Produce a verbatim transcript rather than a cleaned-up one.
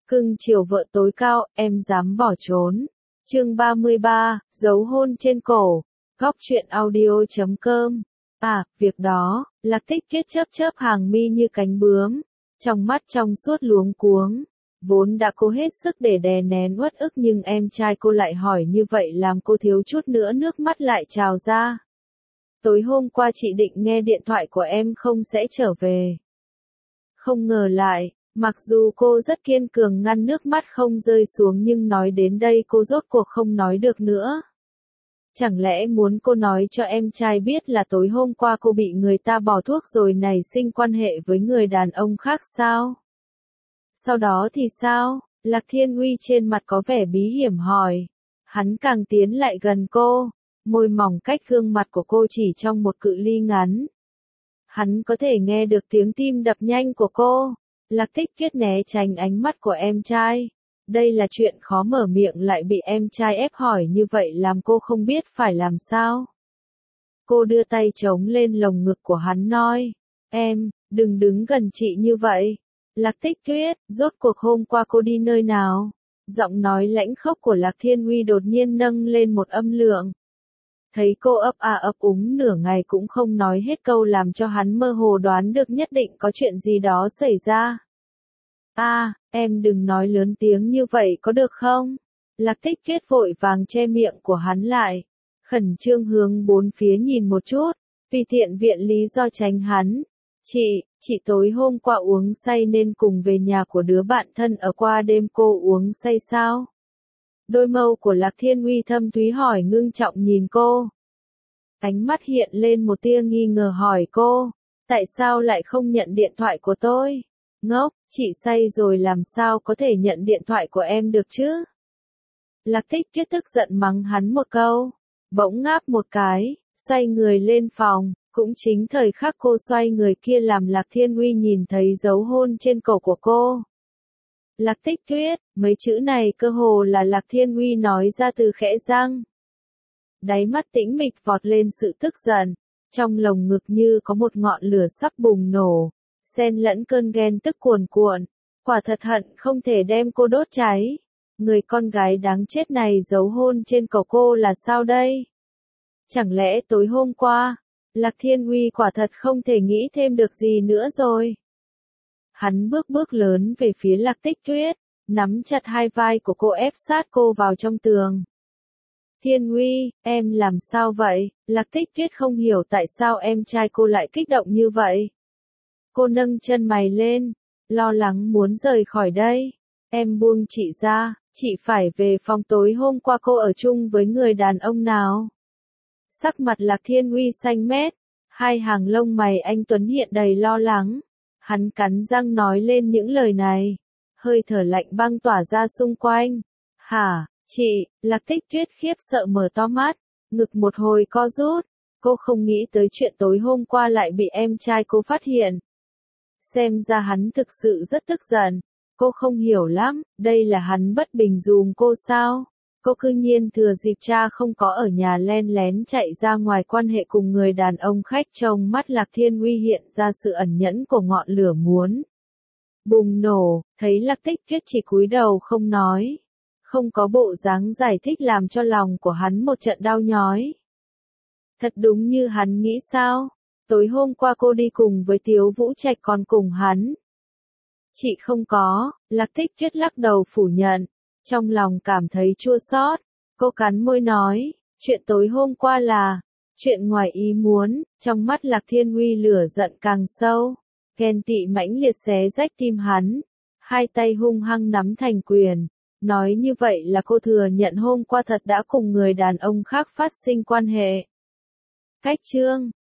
Cưng chiều vợ tối cao, em dám bỏ trốn. Chương ba mươi ba, dấu hôn trên cổ. Góc truyện audio chấm com. À, việc đó, Lạc Tích Tuyết chớp chớp hàng mi như cánh bướm, trong mắt trong suốt luống cuống. Vốn đã cố hết sức để đè nén uất ức nhưng em trai cô lại hỏi như vậy làm cô thiếu chút nữa nước mắt lại trào ra. Tối hôm qua chị định nghe điện thoại của em không sẽ trở về. Không ngờ lại, mặc dù cô rất kiên cường ngăn nước mắt không rơi xuống nhưng nói đến đây cô rốt cuộc không nói được nữa. Chẳng lẽ muốn cô nói cho em trai biết là tối hôm qua cô bị người ta bỏ thuốc rồi nảy sinh quan hệ với người đàn ông khác sao? Sau đó thì sao? Lạc Thiên Uy trên mặt có vẻ bí hiểm hỏi. Hắn càng tiến lại gần cô, môi mỏng cách gương mặt của cô chỉ trong một cự ly ngắn. Hắn có thể nghe được tiếng tim đập nhanh của cô. Lạc Tích Tuyết né tránh ánh mắt của em trai. Đây là chuyện khó mở miệng lại bị em trai ép hỏi như vậy làm cô không biết phải làm sao. Cô đưa tay chống lên lồng ngực của hắn nói. Em, đừng đứng gần chị như vậy. Lạc Tích Tuyết, rốt cuộc hôm qua cô đi nơi nào? Giọng nói lãnh khốc của Lạc Thiên Uy đột nhiên nâng lên một âm lượng. Thấy cô ấp a ấp úng nửa ngày cũng không nói hết câu làm cho hắn mơ hồ đoán được nhất định có chuyện gì đó xảy ra. A, à, em đừng nói lớn tiếng như vậy có được không? Lạc Tích Tuyết vội vàng che miệng của hắn lại. Khẩn trương hướng bốn phía nhìn một chút, vì tiện viện lý do tránh hắn. Chị, chị tối hôm qua uống say nên cùng về nhà của đứa bạn thân ở qua đêm cô uống say sao? Đôi mâu của Lạc Thiên Uy thâm thúy hỏi ngưng trọng nhìn cô. Ánh mắt hiện lên một tia nghi ngờ hỏi cô, tại sao lại không nhận điện thoại của tôi? Ngốc, chị say rồi làm sao có thể nhận điện thoại của em được chứ? Lạc Tích Tuyết tức giận mắng hắn một câu, bỗng ngáp một cái, xoay người lên phòng, cũng chính thời khắc cô xoay người kia làm Lạc Thiên Uy nhìn thấy dấu hôn trên cổ của cô. Lạc Tích Tuyết, mấy chữ này cơ hồ là Lạc Thiên Uy nói ra từ khẽ răng. Đáy mắt tĩnh mịch vọt lên sự tức giận, trong lồng ngực như có một ngọn lửa sắp bùng nổ, xen lẫn cơn ghen tức cuồn cuộn, quả thật hận không thể đem cô đốt cháy. Người con gái đáng chết này giấu hôn trên cổ cô là sao đây? Chẳng lẽ tối hôm qua, Lạc Thiên Uy quả thật không thể nghĩ thêm được gì nữa rồi? Hắn bước bước lớn về phía Lạc Tích Tuyết, nắm chặt hai vai của cô ép sát cô vào trong tường. Thiên Uy, em làm sao vậy? Lạc Tích Tuyết không hiểu tại sao em trai cô lại kích động như vậy. Cô nâng chân mày lên, lo lắng muốn rời khỏi đây. Em buông chị ra, chị phải về phòng tối hôm qua cô ở chung với người đàn ông nào? Sắc mặt Lạc Thiên Uy xanh mét, hai hàng lông mày anh tuấn hiện đầy lo lắng. Hắn cắn răng nói lên những lời này, hơi thở lạnh băng tỏa ra xung quanh. Hả, chị? Lạc Tích Tuyết khiếp sợ mở to mắt, ngực một hồi co rút. Cô không nghĩ tới chuyện tối hôm qua lại bị em trai cô phát hiện. Xem ra hắn thực sự rất tức giận. Cô không hiểu lắm, đây là hắn bất bình dùm cô sao? Cô cư nhiên thừa dịp cha không có ở nhà len lén chạy ra ngoài quan hệ cùng người đàn ông khách. Trong mắt Lạc Thiên Uy hiện ra sự ẩn nhẫn của ngọn lửa muốn bùng nổ, thấy Lạc Tích Tuyết chỉ cúi đầu không nói. Không có bộ dáng giải thích làm cho lòng của hắn một trận đau nhói. Thật đúng như hắn nghĩ sao? Tối hôm qua cô đi cùng với Tiếu Vũ Trạch còn cùng hắn. Chị không có, Lạc Tích Tuyết lắc đầu phủ nhận. Trong lòng cảm thấy chua xót, cô cắn môi nói, chuyện tối hôm qua là chuyện ngoài ý muốn. Trong mắt Lạc Thiên Uy lửa giận càng sâu, ghen tị mãnh liệt xé rách tim hắn, hai tay hung hăng nắm thành quyền, nói như vậy là cô thừa nhận hôm qua thật đã cùng người đàn ông khác phát sinh quan hệ. Cách chương